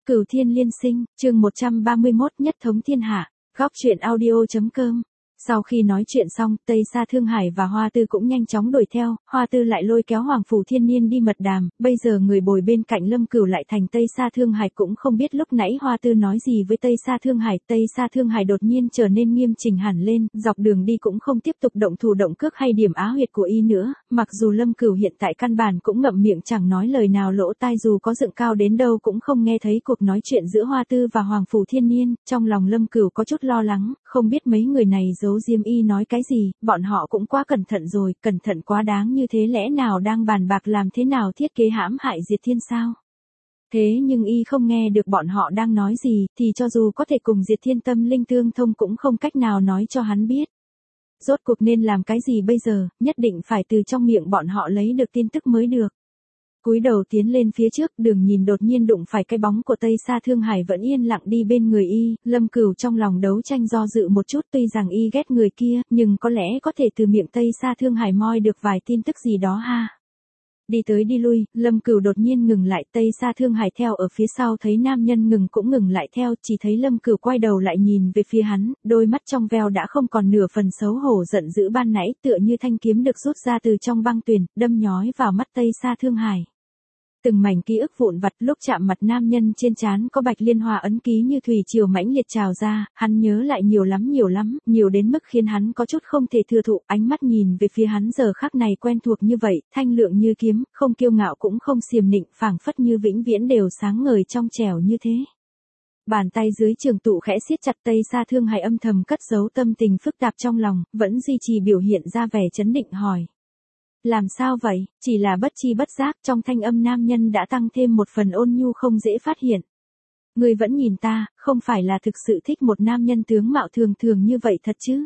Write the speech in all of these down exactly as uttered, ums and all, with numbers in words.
Cửu Thiên Liên Sinh, chương một trăm ba mươi mốt nhất thống thiên hạ, góc truyện audio.com. Sau khi nói chuyện xong, Tây Sa Thương Hải và Hoa Tư cũng nhanh chóng đuổi theo, Hoa Tư lại lôi kéo Hoàng Phủ Thiên Niên đi mật đàm, bây giờ người bồi bên cạnh Lâm Cửu lại thành Tây Sa Thương Hải, cũng không biết lúc nãy Hoa Tư nói gì với Tây Sa Thương Hải. Tây Sa Thương Hải đột nhiên trở nên nghiêm chỉnh hẳn lên, dọc đường đi cũng không tiếp tục động thủ động cước hay điểm á huyệt của y nữa, mặc dù Lâm Cửu hiện tại căn bản cũng ngậm miệng chẳng nói lời nào, lỗ tai dù có dựng cao đến đâu cũng không nghe thấy cuộc nói chuyện giữa Hoa Tư và Hoàng Phủ Thiên Niên. Trong lòng Lâm Cửu có chút lo lắng, không biết mấy người này giấu diêm y nói cái gì, bọn họ cũng quá cẩn thận rồi, cẩn thận quá đáng như thế, lẽ nào đang bàn bạc làm thế nào thiết kế hãm hại Diệt Thiên sao? Thế nhưng y không nghe được bọn họ đang nói gì, thì cho dù có thể cùng Diệt Thiên tâm linh tương thông cũng không cách nào nói cho hắn biết. Rốt cuộc nên làm cái gì bây giờ, nhất định phải từ trong miệng bọn họ lấy được tin tức mới được. Cúi đầu tiến lên phía trước, đường nhìn đột nhiên đụng phải cái bóng của Tây Sa Thương Hải vẫn yên lặng đi bên người y. Lâm Cửu trong lòng đấu tranh do dự một chút, tuy rằng y ghét người kia, nhưng có lẽ có thể từ miệng Tây Sa Thương Hải moi được vài tin tức gì đó ha. Đi tới đi lui, Lâm Cửu đột nhiên ngừng lại, Tây Sa Thương Hải theo ở phía sau thấy nam nhân ngừng cũng ngừng lại theo, chỉ thấy Lâm Cửu quay đầu lại nhìn về phía hắn, đôi mắt trong veo đã không còn nửa phần xấu hổ giận dữ ban nãy, tựa như thanh kiếm được rút ra từ trong băng tuyền, đâm nhói vào mắt Tây Sa Thương Hải. Từng mảnh ký ức vụn vặt lúc chạm mặt nam nhân trên trán có bạch liên hoa ấn ký như thủy triều mãnh liệt trào ra, hắn nhớ lại nhiều lắm nhiều lắm, nhiều đến mức khiến hắn có chút không thể thừa thụ, ánh mắt nhìn về phía hắn giờ khắc này quen thuộc như vậy, thanh lượng như kiếm, không kiêu ngạo cũng không xiềm nịnh, phảng phất như vĩnh viễn đều sáng ngời trong trẻo như thế. Bàn tay dưới trường tụ khẽ siết chặt, Tây Sa Thương Hải âm thầm cất giấu tâm tình phức tạp trong lòng, vẫn duy trì biểu hiện ra vẻ trấn định hỏi. Làm sao vậy? Chỉ là bất chi bất giác trong thanh âm nam nhân đã tăng thêm một phần ôn nhu không dễ phát hiện. Ngươi vẫn nhìn ta, không phải là thực sự thích một nam nhân tướng mạo thường thường như vậy thật chứ?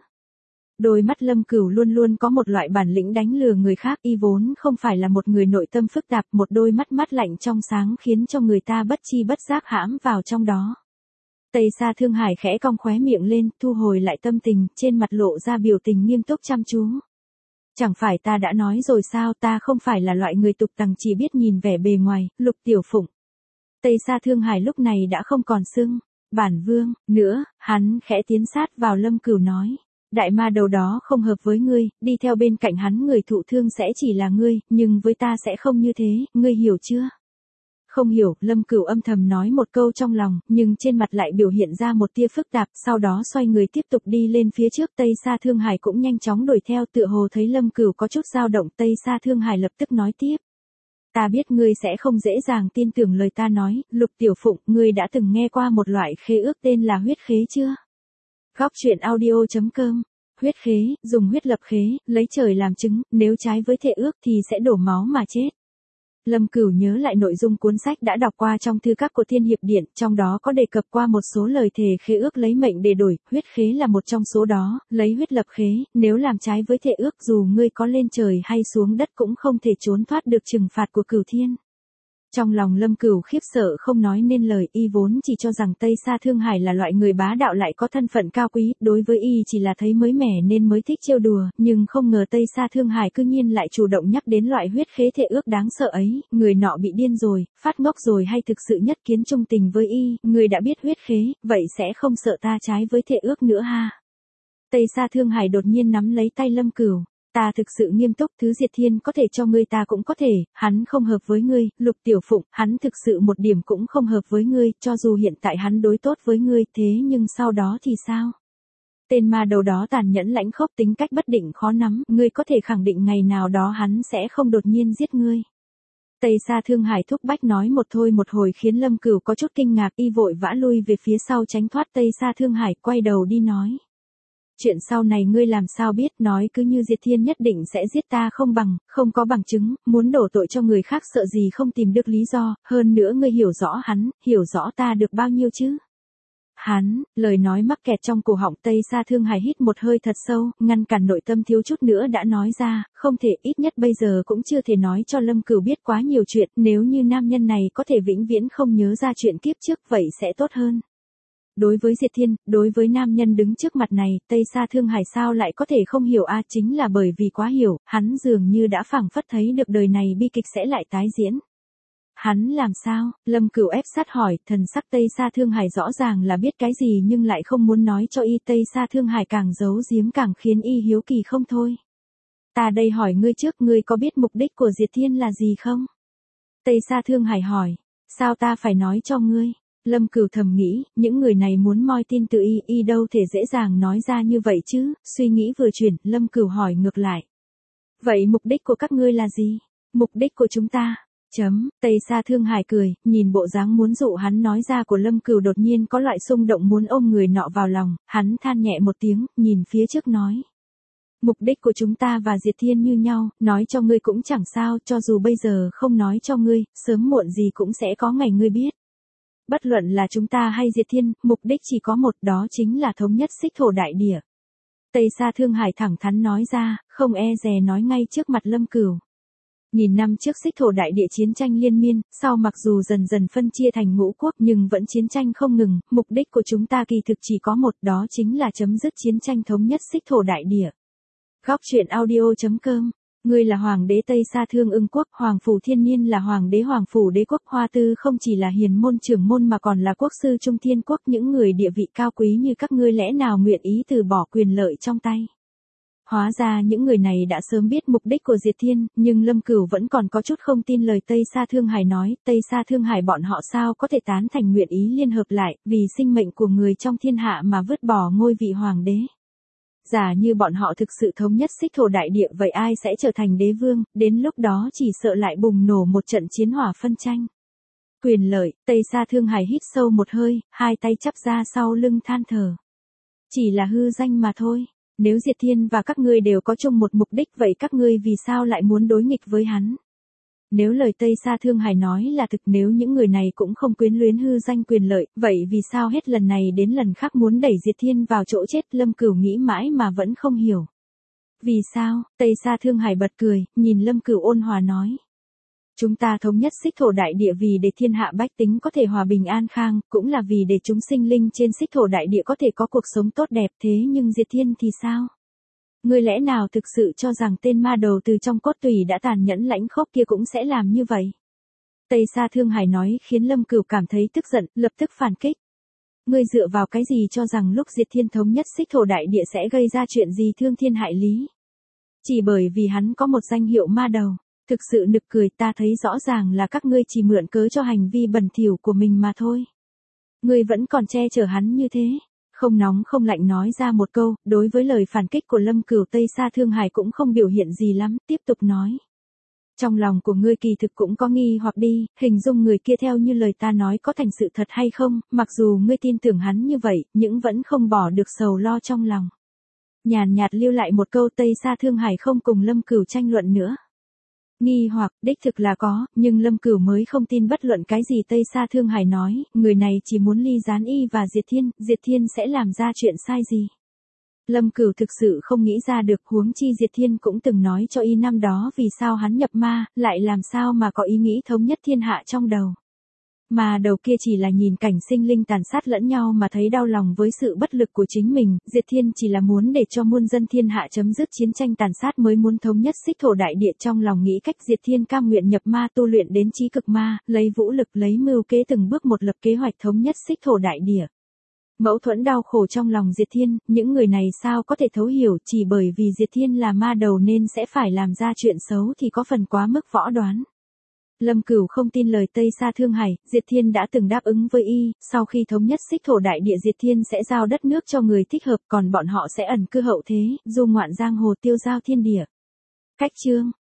Đôi mắt Lâm Cửu luôn luôn có một loại bản lĩnh đánh lừa người khác, y vốn không phải là một người nội tâm phức tạp, một đôi mắt mắt lạnh trong sáng khiến cho người ta bất chi bất giác hãm vào trong đó. Tây Sa Thương Hải khẽ cong khóe miệng lên, thu hồi lại tâm tình, trên mặt lộ ra biểu tình nghiêm túc chăm chú. Chẳng phải ta đã nói rồi sao, ta không phải là loại người tục tằng chỉ biết nhìn vẻ bề ngoài, Lục Tiểu Phụng. Tây Sa Thương Hải lúc này đã không còn xưng bản vương nữa, hắn khẽ tiến sát vào Lâm Cửu nói. Đại ma đầu đó không hợp với ngươi, đi theo bên cạnh hắn người thụ thương sẽ chỉ là ngươi, nhưng với ta sẽ không như thế, ngươi hiểu chưa? Không hiểu, Lâm Cửu âm thầm nói một câu trong lòng, nhưng trên mặt lại biểu hiện ra một tia phức tạp, sau đó xoay người tiếp tục đi lên phía trước. Tây Sa Thương Hải cũng nhanh chóng đuổi theo, tựa hồ thấy Lâm Cửu có chút dao động, Tây Sa Thương Hải lập tức nói tiếp. Ta biết ngươi sẽ không dễ dàng tin tưởng lời ta nói, Lục Tiểu Phụng, ngươi đã từng nghe qua một loại khế ước tên là huyết khế chưa? Góc truyện audio.com. Huyết khế, dùng huyết lập khế, lấy trời làm chứng, nếu trái với thệ ước thì sẽ đổ máu mà chết. Lâm Cửu nhớ lại nội dung cuốn sách đã đọc qua trong thư các của Thiên Hiệp Điện, trong đó có đề cập qua một số lời thề khế ước lấy mệnh để đổi, huyết khế là một trong số đó, lấy huyết lập khế, nếu làm trái với thệ ước dù ngươi có lên trời hay xuống đất cũng không thể trốn thoát được trừng phạt của Cửu Thiên. Trong lòng Lâm Cửu khiếp sợ không nói nên lời, y vốn chỉ cho rằng Tây Sa Thương Hải là loại người bá đạo lại có thân phận cao quý, đối với y chỉ là thấy mới mẻ nên mới thích trêu đùa, nhưng không ngờ Tây Sa Thương Hải cư nhiên lại chủ động nhắc đến loại huyết khế thệ ước đáng sợ ấy, người nọ bị điên rồi, phát ngốc rồi hay thực sự nhất kiến trung tình với y, người đã biết huyết khế, vậy sẽ không sợ ta trái với thệ ước nữa ha. Tây Sa Thương Hải đột nhiên nắm lấy tay Lâm Cửu. Ta thực sự nghiêm túc, thứ Diệt Thiên có thể cho ngươi ta cũng có thể, hắn không hợp với ngươi, Lục Tiểu Phụng, hắn thực sự một điểm cũng không hợp với ngươi, cho dù hiện tại hắn đối tốt với ngươi, thế nhưng sau đó thì sao? Tên ma đầu đó tàn nhẫn lãnh khốc, tính cách bất định khó nắm, ngươi có thể khẳng định ngày nào đó hắn sẽ không đột nhiên giết ngươi. Tây Sa Thương Hải thúc bách nói một thôi một hồi khiến Lâm Cửu có chút kinh ngạc, y vội vã lui về phía sau tránh thoát Tây Sa Thương Hải, quay đầu đi nói. Chuyện sau này ngươi làm sao biết, nói cứ như Diệt Thiên nhất định sẽ giết ta không bằng, không có bằng chứng, muốn đổ tội cho người khác sợ gì không tìm được lý do, hơn nữa ngươi hiểu rõ hắn, hiểu rõ ta được bao nhiêu chứ? Hắn, lời nói mắc kẹt trong cổ họng, Tây Sa Thương Hải hít một hơi thật sâu, ngăn cản nội tâm thiếu chút nữa đã nói ra, không thể, ít nhất bây giờ cũng chưa thể nói cho Lâm Cửu biết quá nhiều chuyện, nếu như nam nhân này có thể vĩnh viễn không nhớ ra chuyện kiếp trước vậy sẽ tốt hơn. Đối với Diệt Thiên, đối với nam nhân đứng trước mặt này, Tây Sa Thương Hải sao lại có thể không hiểu a, chính là bởi vì quá hiểu, hắn dường như đã phảng phất thấy được đời này bi kịch sẽ lại tái diễn. Hắn làm sao? Lâm Cửu ép sát hỏi, thần sắc Tây Sa Thương Hải rõ ràng là biết cái gì nhưng lại không muốn nói cho y. Tây Sa Thương Hải càng giấu giếm càng khiến y hiếu kỳ không thôi. Ta đây hỏi ngươi trước, ngươi có biết mục đích của Diệt Thiên là gì không? Tây Sa Thương Hải hỏi, sao ta phải nói cho ngươi? Lâm Cửu thầm nghĩ, những người này muốn moi tin từ y, y đâu thể dễ dàng nói ra như vậy chứ, suy nghĩ vừa chuyển, Lâm Cửu hỏi ngược lại. Vậy mục đích của các ngươi là gì? Mục đích của chúng ta. Chấm, Tây Sa Thương Hải cười, nhìn bộ dáng muốn dụ hắn nói ra của Lâm Cửu đột nhiên có loại xung động muốn ôm người nọ vào lòng, hắn than nhẹ một tiếng, nhìn phía trước nói. Mục đích của chúng ta và Diệt Thiên như nhau, nói cho ngươi cũng chẳng sao, cho dù bây giờ không nói cho ngươi, sớm muộn gì cũng sẽ có ngày ngươi biết. Bất luận là chúng ta hay Diệt Thiên, mục đích chỉ có một, đó chính là thống nhất Xích Thổ Đại Địa. Tây Sa Thương Hải thẳng thắn nói ra, không e dè nói ngay trước mặt Lâm Cửu. Nghìn năm trước Xích Thổ Đại Địa chiến tranh liên miên, sau mặc dù dần dần phân chia thành ngũ quốc nhưng vẫn chiến tranh không ngừng, mục đích của chúng ta kỳ thực chỉ có một, đó chính là chấm dứt chiến tranh thống nhất Xích Thổ Đại Địa. Góc truyện audio chấm com. Ngươi là hoàng đế Tây Sa Thương Ưng quốc, Hoàng Phủ Thiên Niên là hoàng đế Hoàng Phủ Đế quốc, Hoa Tư không chỉ là hiền môn trưởng môn mà còn là quốc sư Trung Thiên quốc, những người địa vị cao quý như các ngươi lẽ nào nguyện ý từ bỏ quyền lợi trong tay. Hóa ra những người này đã sớm biết mục đích của Diệt Thiên, nhưng Lâm Cửu vẫn còn có chút không tin lời Tây Sa Thương Hải nói, Tây Sa Thương Hải bọn họ sao có thể tán thành nguyện ý liên hợp lại, vì sinh mệnh của người trong thiên hạ mà vứt bỏ ngôi vị hoàng đế. Giả như bọn họ thực sự thống nhất Xích Thổ Đại Địa vậy ai sẽ trở thành đế vương, đến lúc đó chỉ sợ lại bùng nổ một trận chiến hỏa phân tranh. Quyền lợi, Tây Sa Thương Hải hít sâu một hơi, hai tay chắp ra sau lưng than thở. Chỉ là hư danh mà thôi, nếu Diệt Thiên và các ngươi đều có chung một mục đích vậy các ngươi vì sao lại muốn đối nghịch với hắn? Nếu lời Tây Sa Thương Hải nói là thực, nếu những người này cũng không quyến luyến hư danh quyền lợi, vậy vì sao hết lần này đến lần khác muốn đẩy Diệt Thiên vào chỗ chết? Lâm Cửu nghĩ mãi mà vẫn không hiểu. Vì sao? Tây Sa Thương Hải bật cười, nhìn Lâm Cửu ôn hòa nói. Chúng ta thống nhất Xích Thổ Đại Địa vì để thiên hạ bách tính có thể hòa bình an khang, cũng là vì để chúng sinh linh trên Xích Thổ Đại Địa có thể có cuộc sống tốt đẹp, thế nhưng Diệt Thiên thì sao? Ngươi lẽ nào thực sự cho rằng tên ma đầu từ trong cốt tủy đã tàn nhẫn lãnh khốc kia cũng sẽ làm như vậy? Tây Sa Thương Hải nói khiến Lâm Cửu cảm thấy tức giận, lập tức phản kích. Ngươi dựa vào cái gì cho rằng lúc Diệt Thiên thống nhất Xích Thổ Đại Địa sẽ gây ra chuyện gì thương thiên hại lý? Chỉ bởi vì hắn có một danh hiệu ma đầu. Thực sự nực cười, ta thấy rõ ràng là các ngươi chỉ mượn cớ cho hành vi bẩn thỉu của mình mà thôi. Ngươi vẫn còn che chở hắn như thế. Không nóng không lạnh nói ra một câu, đối với lời phản kích của Lâm Cửu, Tây Sa Thương Hải cũng không biểu hiện gì lắm, tiếp tục nói. Trong lòng của ngươi kỳ thực cũng có nghi hoặc đi, hình dung người kia theo như lời ta nói có thành sự thật hay không, mặc dù ngươi tin tưởng hắn như vậy, nhưng vẫn không bỏ được sầu lo trong lòng. Nhàn nhạt lưu lại một câu, Tây Sa Thương Hải không cùng Lâm Cửu tranh luận nữa. Nghi hoặc, đích thực là có, nhưng Lâm Cửu mới không tin bất luận cái gì Tây Sa Thương Hải nói, người này chỉ muốn ly gián y và Diệt Thiên, Diệt Thiên sẽ làm ra chuyện sai gì. Lâm Cửu thực sự không nghĩ ra được, huống chi Diệt Thiên cũng từng nói cho y năm đó vì sao hắn nhập ma, lại làm sao mà có ý nghĩ thống nhất thiên hạ trong đầu. Mà đầu kia chỉ là nhìn cảnh sinh linh tàn sát lẫn nhau mà thấy đau lòng với sự bất lực của chính mình, Diệt Thiên chỉ là muốn để cho muôn dân thiên hạ chấm dứt chiến tranh tàn sát mới muốn thống nhất Xích Thổ Đại Địa, trong lòng nghĩ cách Diệt Thiên cam nguyện nhập ma tu luyện đến chí cực ma, lấy vũ lực lấy mưu kế từng bước một lập kế hoạch thống nhất Xích Thổ Đại Địa. Mâu thuẫn đau khổ trong lòng Diệt Thiên, những người này sao có thể thấu hiểu, chỉ bởi vì Diệt Thiên là ma đầu nên sẽ phải làm ra chuyện xấu thì có phần quá mức võ đoán. Lâm Cửu không tin lời Tây Sa Thương Hải, Diệt Thiên đã từng đáp ứng với y, sau khi thống nhất Xích Thổ Đại Địa Diệt Thiên sẽ giao đất nước cho người thích hợp, còn bọn họ sẽ ẩn cư hậu thế, du ngoạn giang hồ tiêu giao thiên địa. Cách chương